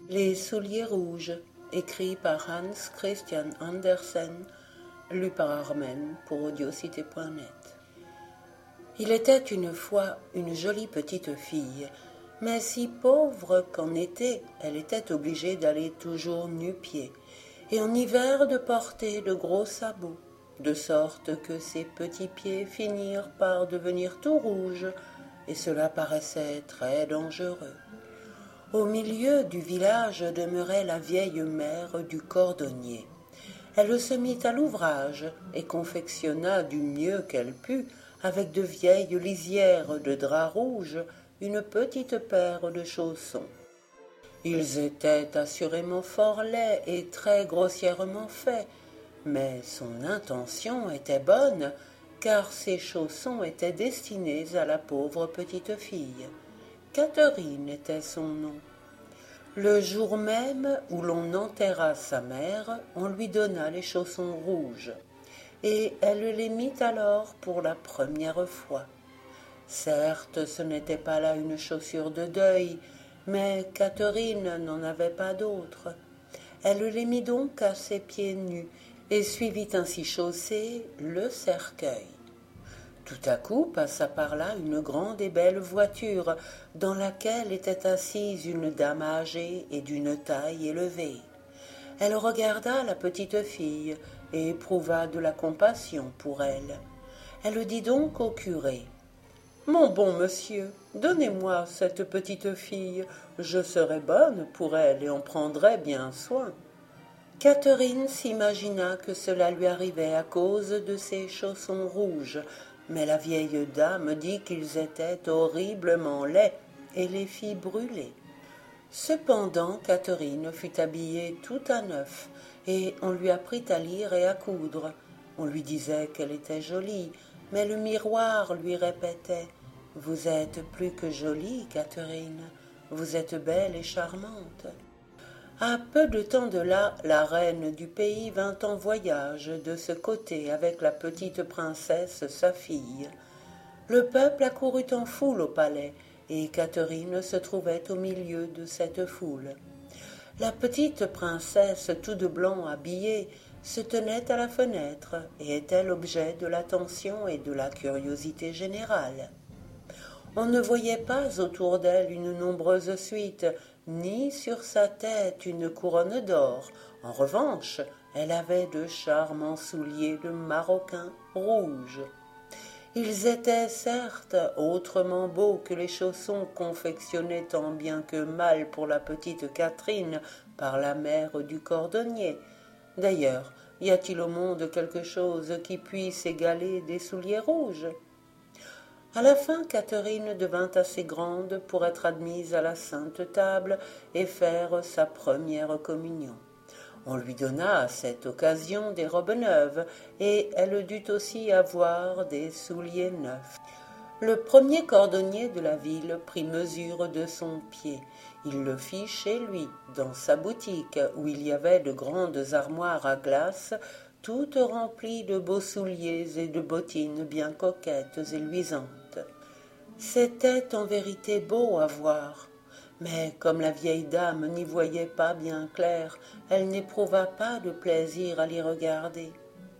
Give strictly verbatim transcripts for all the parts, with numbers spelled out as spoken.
Les souliers rouges, écrit par Hans Christian Andersen, lu par Armen pour audiocité point net. Il était une fois une jolie petite fille, mais si pauvre qu'en été, elle était obligée d'aller toujours nu-pieds, et en hiver de porter de gros sabots, de sorte que ses petits pieds finirent par devenir tout rouges, et cela paraissait très dangereux. Au milieu du village demeurait la vieille mère du cordonnier. Elle se mit à l'ouvrage et confectionna du mieux qu'elle put, avec de vieilles lisières de drap rouge, une petite paire de chaussons. Ils étaient assurément fort laids et très grossièrement faits, mais son intention était bonne, car ces chaussons étaient destinés à la pauvre petite fille. Catherine était son nom. Le jour même où l'on enterra sa mère, on lui donna les chaussons rouges, et elle les mit alors pour la première fois. Certes, ce n'était pas là une chaussure de deuil, mais Catherine n'en avait pas d'autre. Elle les mit donc à ses pieds nus, et suivit ainsi chaussée le cercueil. Tout à coup passa par là une grande et belle voiture, dans laquelle était assise une dame âgée et d'une taille élevée. Elle regarda la petite fille et éprouva de la compassion pour elle. Elle dit donc au curé: « Mon bon monsieur, donnez-moi cette petite fille, je serai bonne pour elle et en prendrai bien soin. » Catherine s'imagina que cela lui arrivait à cause de ses chaussons rouges, mais la vieille dame dit qu'ils étaient horriblement laids et les fit brûler. Cependant Catherine fut habillée tout à neuf, et on lui apprit à lire et à coudre. On lui disait qu'elle était jolie, mais le miroir lui répétait: « Vous êtes plus que jolie, Catherine, vous êtes belle et charmante. » À peu de temps de là, la reine du pays vint en voyage de ce côté avec la petite princesse, sa fille. Le peuple accourut en foule au palais, et Catherine se trouvait au milieu de cette foule. La petite princesse, tout de blanc habillée, se tenait à la fenêtre et était l'objet de l'attention et de la curiosité générale. On ne voyait pas autour d'elle une nombreuse suite, ni sur sa tête une couronne d'or. En revanche, elle avait de charmants souliers de maroquin rouge. Ils étaient certes autrement beaux que les chaussons confectionnés tant bien que mal pour la petite Catherine par la mère du cordonnier. D'ailleurs, y a-t-il au monde quelque chose qui puisse égaler des souliers rouges ? À la fin, Catherine devint assez grande pour être admise à la sainte table et faire sa première communion. On lui donna à cette occasion des robes neuves, et elle dut aussi avoir des souliers neufs. Le premier cordonnier de la ville prit mesure de son pied. Il le fit chez lui, dans sa boutique, où il y avait de grandes armoires à glace, toutes remplies de beaux souliers et de bottines bien coquettes et luisantes. C'était en vérité beau à voir, mais comme la vieille dame n'y voyait pas bien clair, elle n'éprouva pas de plaisir à l'y regarder.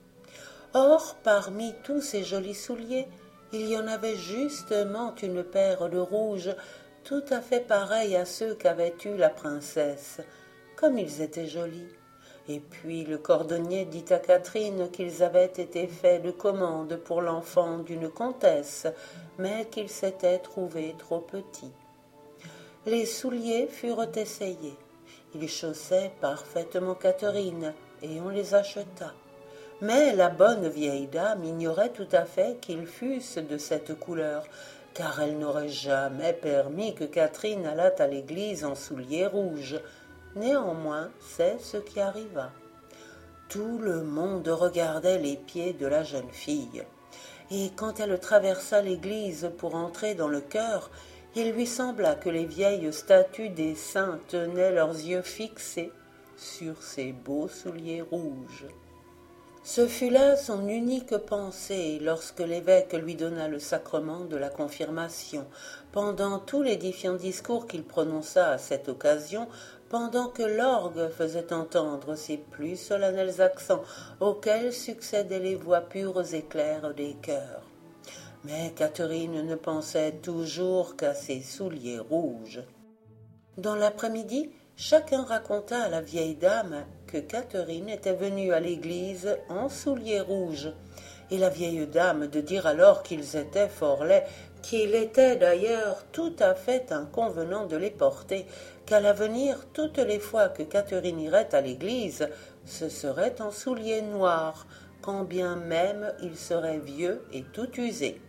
Or, parmi tous ces jolis souliers, il y en avait justement une paire de rouge, tout à fait pareille à ceux qu'avait eus la princesse, comme ils étaient jolis. Et puis le cordonnier dit à Catherine qu'ils avaient été faits de commande pour l'enfant d'une comtesse, mais qu'ils s'étaient trouvés trop petits. Les souliers furent essayés. Ils chaussaient parfaitement Catherine, et on les acheta. Mais la bonne vieille dame ignorait tout à fait qu'ils fussent de cette couleur, car elle n'aurait jamais permis que Catherine allât à l'église en souliers rouges. Néanmoins, c'est ce qui arriva. Tout le monde regardait les pieds de la jeune fille, et quand elle traversa l'église pour entrer dans le chœur, il lui sembla que les vieilles statues des saints tenaient leurs yeux fixés sur ses beaux souliers rouges. Ce fut là son unique pensée lorsque l'évêque lui donna le sacrement de la confirmation. Pendant tout l'édifiant discours qu'il prononça à cette occasion, pendant que l'orgue faisait entendre ses plus solennels accents auxquels succédaient les voix pures et claires des chœurs. Mais Catherine ne pensait toujours qu'à ses souliers rouges. Dans l'après-midi, chacun raconta à la vieille dame que Catherine était venue à l'église en souliers rouges, et la vieille dame de dire alors qu'ils étaient fort laids, qu'il était d'ailleurs tout à fait inconvenant de les porter, qu'à l'avenir, toutes les fois que Catherine irait à l'église, ce serait en souliers noirs, quand bien même ils seraient vieux et tout usés.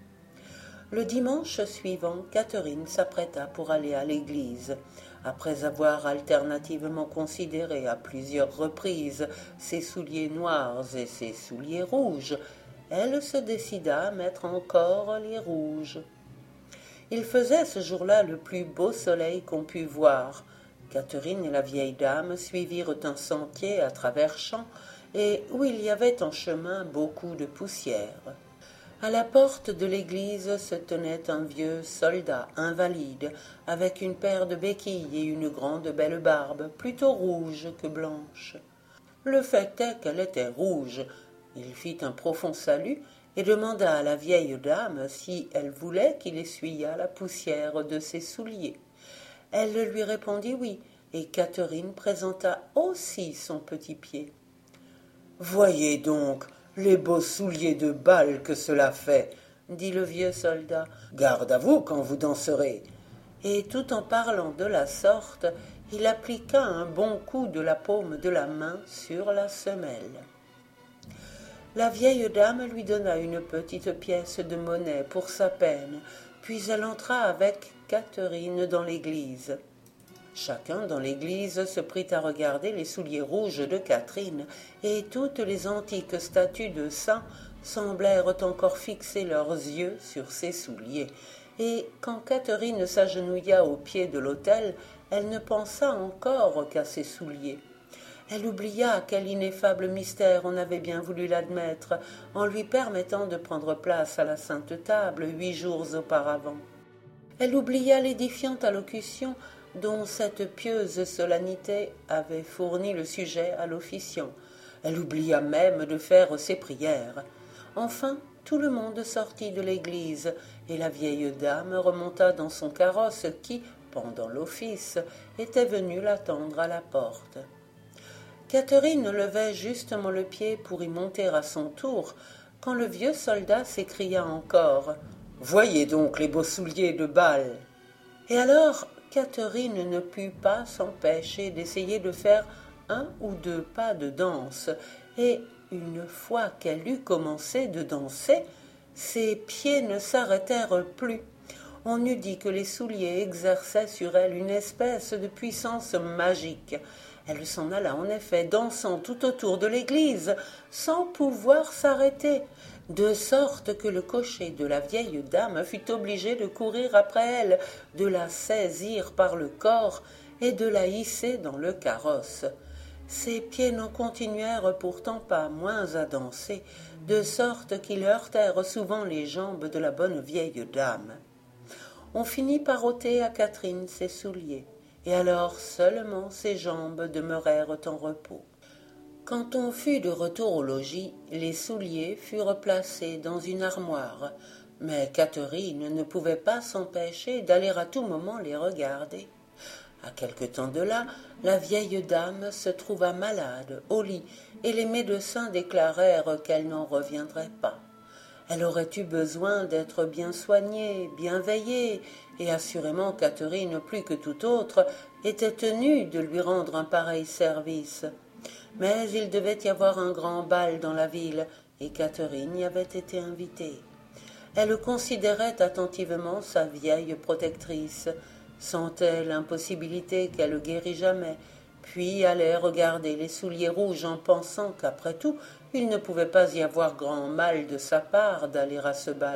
Le dimanche suivant, Catherine s'apprêta pour aller à l'église. Après avoir alternativement considéré à plusieurs reprises ses souliers noirs et ses souliers rouges, elle se décida à mettre encore les rouges. Il faisait ce jour-là le plus beau soleil qu'on pût voir. Catherine et la vieille dame suivirent un sentier à travers champs et où il y avait en chemin beaucoup de poussière. À la porte de l'église se tenait un vieux soldat invalide, avec une paire de béquilles et une grande belle barbe, plutôt rouge que blanche. Le fait est qu'elle était rouge. Il fit un profond salut et demanda à la vieille dame si elle voulait qu'il essuyât la poussière de ses souliers. Elle lui répondit oui, et Catherine présenta aussi son petit pied. « Voyez donc les beaux souliers de bal que cela fait, dit le vieux soldat. Garde à vous quand vous danserez. Et tout en parlant de la sorte, il appliqua un bon coup de la paume de la main sur la semelle. La vieille dame lui donna une petite pièce de monnaie pour sa peine, puis elle entra avec Catherine dans l'église. Chacun dans l'église se prit à regarder les souliers rouges de Catherine, et toutes les antiques statues de saints semblèrent encore fixer leurs yeux sur ses souliers. Et quand Catherine s'agenouilla au pied de l'autel, elle ne pensa encore qu'à ses souliers. Elle oublia quel ineffable mystère on avait bien voulu l'admettre en lui permettant de prendre place à la sainte table huit jours auparavant. Elle oublia l'édifiante allocution dont cette pieuse solennité avait fourni le sujet à l'officiant. Elle oublia même de faire ses prières. Enfin, tout le monde sortit de l'église, et la vieille dame remonta dans son carrosse qui, pendant l'office, était venu l'attendre à la porte. Catherine levait justement le pied pour y monter à son tour, quand le vieux soldat s'écria encore « Voyez donc les beaux souliers de bal !» Et alors Catherine ne put pas s'empêcher d'essayer de faire un ou deux pas de danse, et une fois qu'elle eut commencé de danser, ses pieds ne s'arrêtèrent plus. On eût dit que les souliers exerçaient sur elle une espèce de puissance magique. Elle s'en alla en effet dansant tout autour de l'église, sans pouvoir s'arrêter, de sorte que le cocher de la vieille dame fut obligé de courir après elle, de la saisir par le corps et de la hisser dans le carrosse. Ses pieds n'en continuèrent pourtant pas moins à danser, de sorte qu'ils heurtèrent souvent les jambes de la bonne vieille dame. On finit par ôter à Catherine ses souliers, et alors seulement ses jambes demeurèrent en repos. Quand on fut de retour au logis, les souliers furent placés dans une armoire, mais Catherine ne pouvait pas s'empêcher d'aller à tout moment les regarder. À quelque temps de là, la vieille dame se trouva malade au lit, et les médecins déclarèrent qu'elle n'en reviendrait pas. Elle aurait eu besoin d'être bien soignée, bien veillée, et assurément Catherine, plus que tout autre, était tenue de lui rendre un pareil service. Mais il devait y avoir un grand bal dans la ville, et Catherine y avait été invitée. Elle considérait attentivement sa vieille protectrice, sentait l'impossibilité qu'elle guérît jamais, puis allait regarder les souliers rouges en pensant qu'après tout, il ne pouvait pas y avoir grand mal de sa part d'aller à ce bal.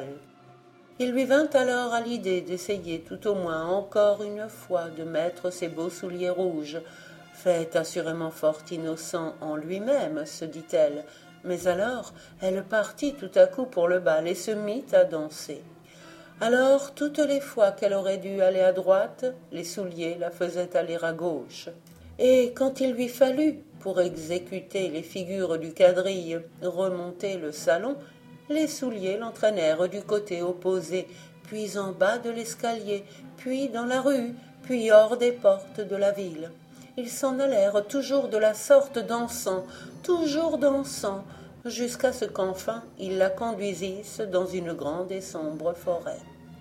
Il lui vint alors à l'idée d'essayer tout au moins encore une fois de mettre ses beaux souliers rouges, fait assurément fort innocent en lui-même, se dit-elle, mais alors elle partit tout à coup pour le bal et se mit à danser. Alors, toutes les fois qu'elle aurait dû aller à droite, les souliers la faisaient aller à gauche. Et quand il lui fallut, pour exécuter les figures du quadrille, remonter le salon, les souliers l'entraînèrent du côté opposé, puis en bas de l'escalier, puis dans la rue, puis hors des portes de la ville. Ils s'en allèrent toujours de la sorte dansant, toujours dansant, jusqu'à ce qu'enfin ils la conduisissent dans une grande et sombre forêt.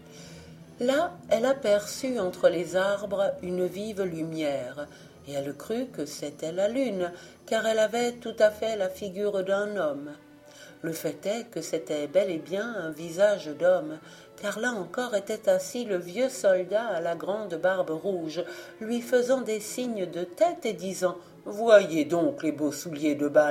Là, elle aperçut entre les arbres une vive lumière, et elle crut que c'était la lune, car elle avait tout à fait la figure d'un homme. Le fait est que c'était bel et bien un visage d'homme, car là encore était assis le vieux soldat à la grande barbe rouge, lui faisant des signes de tête et disant « Voyez donc les beaux souliers de bal !»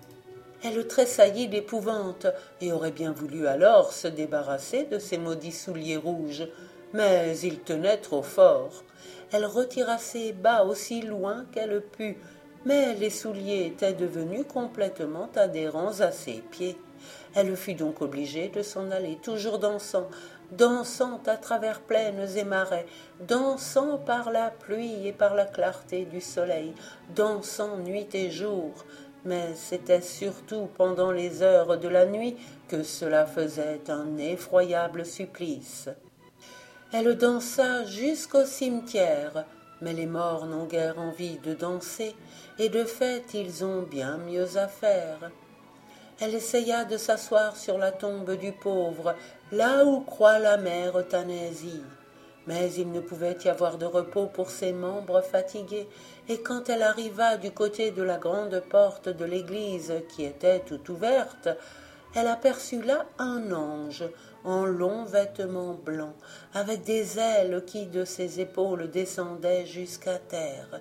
Elle tressaillit d'épouvante et aurait bien voulu alors se débarrasser de ces maudits souliers rouges, mais ils tenaient trop fort. Elle retira ses bas aussi loin qu'elle put, mais les souliers étaient devenus complètement adhérents à ses pieds. Elle fut donc obligée de s'en aller, toujours dansant, dansant à travers plaines et marais, dansant par la pluie et par la clarté du soleil, dansant nuit et jour. Mais c'était surtout pendant les heures de la nuit que cela faisait un effroyable supplice. Elle dansa jusqu'au cimetière, mais les morts n'ont guère envie de danser, et de fait ils ont bien mieux à faire. Elle essaya de s'asseoir sur la tombe du pauvre, là où croît la mère Euthanasie. Mais il ne pouvait y avoir de repos pour ses membres fatigués, et quand elle arriva du côté de la grande porte de l'église qui était toute ouverte, elle aperçut là un ange en longs vêtements blancs, avec des ailes qui de ses épaules descendaient jusqu'à terre.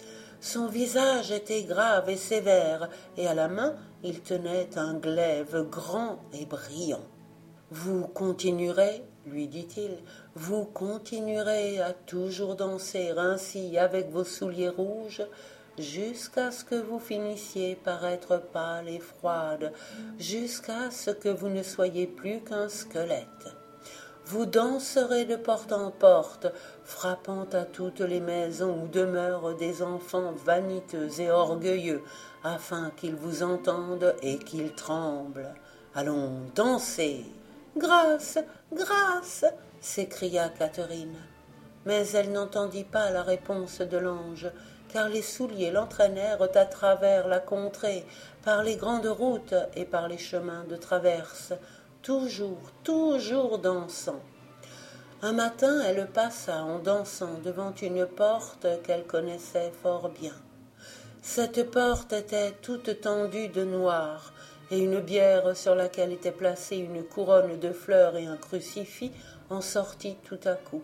Son visage était grave et sévère, et à la main il tenait un glaive grand et brillant. « Vous continuerez, lui dit-il, vous continuerez à toujours danser ainsi avec vos souliers rouges, jusqu'à ce que vous finissiez par être pâle et froide, jusqu'à ce que vous ne soyez plus qu'un squelette. Vous danserez de porte en porte, frappant à toutes les maisons où demeurent des enfants vaniteux et orgueilleux, afin qu'ils vous entendent et qu'ils tremblent. Allons, dansez !» « Grâce, grâce !» s'écria Catherine. Mais elle n'entendit pas la réponse de l'ange, car les souliers l'entraînèrent à travers la contrée, par les grandes routes et par les chemins de traverse, toujours, toujours dansant. Un matin, elle passa en dansant devant une porte qu'elle connaissait fort bien. Cette porte était toute tendue de noir, et une bière sur laquelle était placée une couronne de fleurs et un crucifix en sortit tout à coup.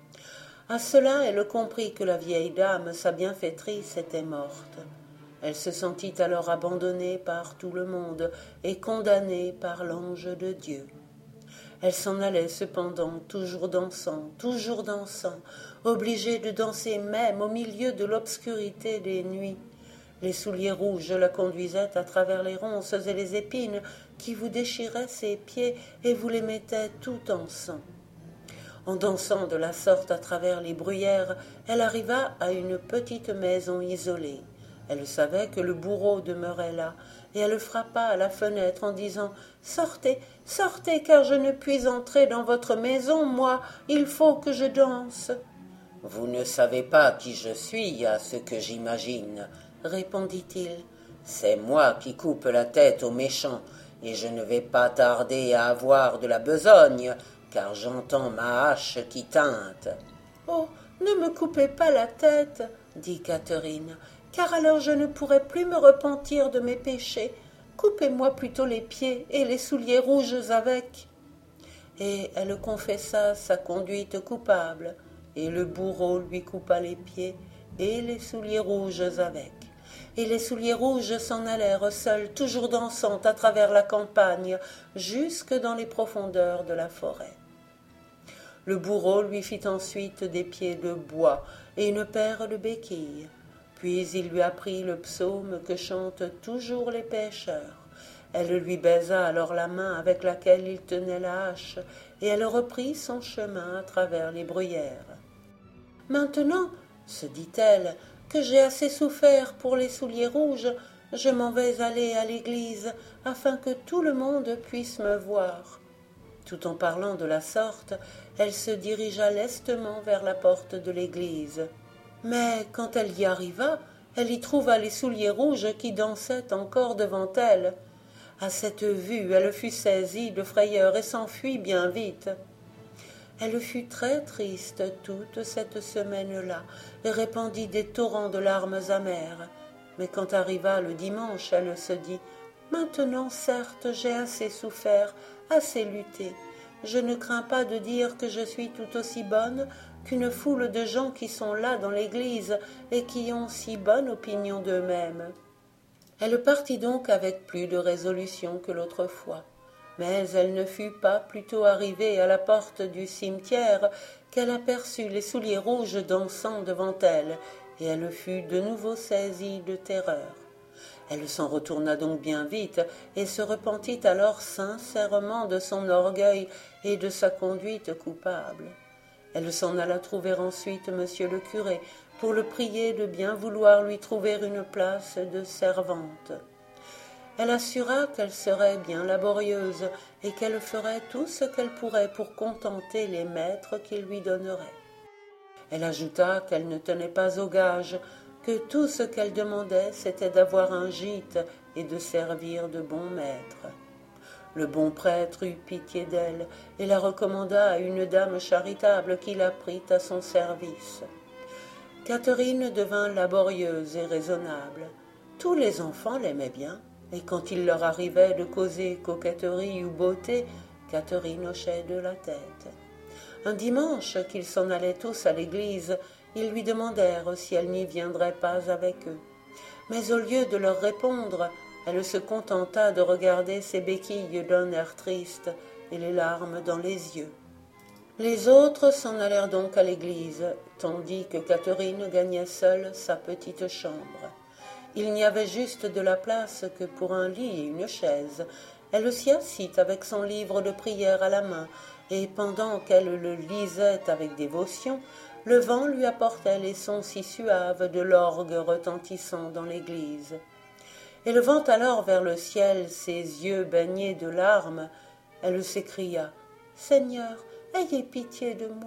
À cela, elle comprit que la vieille dame, sa bienfaitrice, était morte. Elle se sentit alors abandonnée par tout le monde et condamnée par l'ange de Dieu. Elle s'en allait cependant, toujours dansant, toujours dansant, obligée de danser même au milieu de l'obscurité des nuits. Les souliers rouges la conduisaient à travers les ronces et les épines qui vous déchiraient ses pieds et vous les mettaient tout en sang. En dansant de la sorte à travers les bruyères, elle arriva à une petite maison isolée. Elle savait que le bourreau demeurait là, et elle frappa à la fenêtre en disant « Sortez, sortez, car je ne puis entrer dans votre maison, moi, il faut que je danse. »« Vous ne savez pas qui je suis, à ce que j'imagine, » répondit-il. « C'est moi qui coupe la tête aux méchants, et je ne vais pas tarder à avoir de la besogne, car j'entends ma hache qui teinte. »« Oh, ne me coupez pas la tête, » dit Catherine, « car alors je ne pourrai plus me repentir de mes péchés. Coupez-moi plutôt les pieds et les souliers rouges avec. » Et elle confessa sa conduite coupable, et le bourreau lui coupa les pieds et les souliers rouges avec. Et les souliers rouges s'en allèrent seuls, toujours dansant à travers la campagne, jusque dans les profondeurs de la forêt. Le bourreau lui fit ensuite des pieds de bois et une paire de béquilles. Puis il lui apprit le psaume que chantent toujours les pêcheurs. Elle lui baisa alors la main avec laquelle il tenait la hache, et elle reprit son chemin à travers les bruyères. « Maintenant, se dit-elle, que j'ai assez souffert pour les souliers rouges, je m'en vais aller à l'église, afin que tout le monde puisse me voir. » Tout en parlant de la sorte, elle se dirigea lestement vers la porte de l'église. Mais quand elle y arriva, elle y trouva les souliers rouges qui dansaient encore devant elle. À cette vue, elle fut saisie de frayeur et s'enfuit bien vite. Elle fut très triste toute cette semaine-là et répandit des torrents de larmes amères. Mais quand arriva le dimanche, elle se dit « Maintenant, certes, j'ai assez souffert, assez lutté. Je ne crains pas de dire que je suis tout aussi bonne qu'une foule de gens qui sont là dans l'église et qui ont si bonne opinion d'eux-mêmes. » Elle partit donc avec plus de résolution que l'autre fois. Mais elle ne fut pas plutôt arrivée à la porte du cimetière qu'elle aperçut les souliers rouges dansant devant elle, et elle fut de nouveau saisie de terreur. Elle s'en retourna donc bien vite, et se repentit alors sincèrement de son orgueil et de sa conduite coupable. Elle s'en alla trouver ensuite monsieur le curé, pour le prier de bien vouloir lui trouver une place de servante. Elle assura qu'elle serait bien laborieuse et qu'elle ferait tout ce qu'elle pourrait pour contenter les maîtres qu'il lui donnerait. Elle ajouta qu'elle ne tenait pas au gage, que tout ce qu'elle demandait c'était d'avoir un gîte et de servir de bons maîtres. Le bon prêtre eut pitié d'elle et la recommanda à une dame charitable qui la prit à son service. Catherine devint laborieuse et raisonnable. Tous les enfants l'aimaient bien, et quand il leur arrivait de causer coquetterie ou beauté, Catherine hochait de la tête. Un dimanche, qu'ils s'en allaient tous à l'église, ils lui demandèrent si elle n'y viendrait pas avec eux. Mais au lieu de leur répondre, elle se contenta de regarder ses béquilles d'un air triste et les larmes dans les yeux. Les autres s'en allèrent donc à l'église, tandis que Catherine gagnait seule sa petite chambre. Il n'y avait juste de la place que pour un lit et une chaise. Elle s'y assit avec son livre de prière à la main, et pendant qu'elle le lisait avec dévotion, le vent lui apportait les sons si suaves de l'orgue retentissant dans l'église. Élevant alors vers le ciel ses yeux baignés de larmes, elle s'écria « Seigneur, ayez pitié de moi !»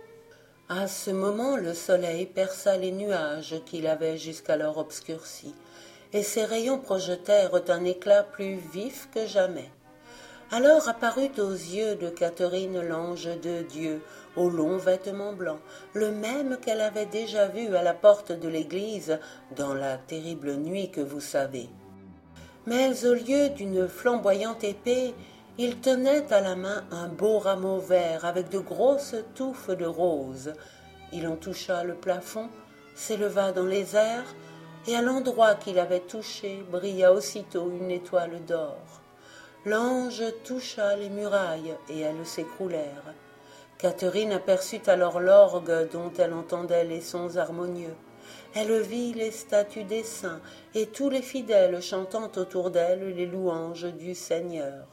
À ce moment, le soleil perça les nuages qu'il avait jusqu'alors obscurcis, et ses rayons projetèrent un éclat plus vif que jamais. Alors apparut aux yeux de Catherine l'ange de Dieu, aux longs vêtements blancs, le même qu'elle avait déjà vu à la porte de l'église dans la terrible nuit que vous savez. Mais au lieu d'une flamboyante épée, il tenait à la main un beau rameau vert avec de grosses touffes de roses. Il en toucha le plafond, s'éleva dans les airs, et à l'endroit qu'il avait touché brilla aussitôt une étoile d'or. L'ange toucha les murailles, et elles s'écroulèrent. Catherine aperçut alors l'orgue dont elle entendait les sons harmonieux. Elle vit les statues des saints et tous les fidèles chantant autour d'elle les louanges du Seigneur.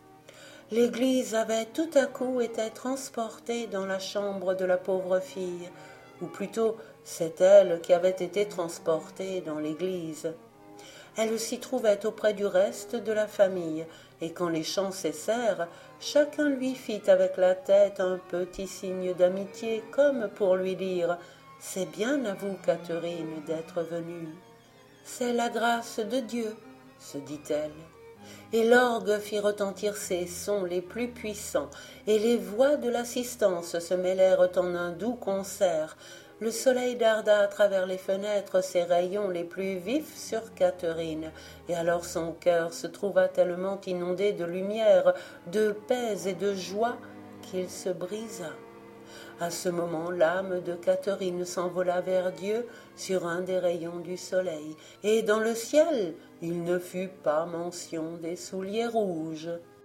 L'église avait tout à coup été transportée dans la chambre de la pauvre fille, ou plutôt c'est elle qui avait été transportée dans l'église. Elle s'y trouvait auprès du reste de la famille, et quand les chants cessèrent, chacun lui fit avec la tête un petit signe d'amitié, comme pour lui dire « C'est bien à vous, Catherine, d'être venue. »« C'est la grâce de Dieu, » se dit-elle. Et l'orgue fit retentir ses sons les plus puissants, et les voix de l'assistance se mêlèrent en un doux concert. Le soleil darda à travers les fenêtres ses rayons les plus vifs sur Catherine, et alors son cœur se trouva tellement inondé de lumière, de paix et de joie qu'il se brisa. À ce moment, l'âme de Catherine s'envola vers Dieu sur un des rayons du soleil, et dans le ciel, il ne fut pas mention des souliers rouges.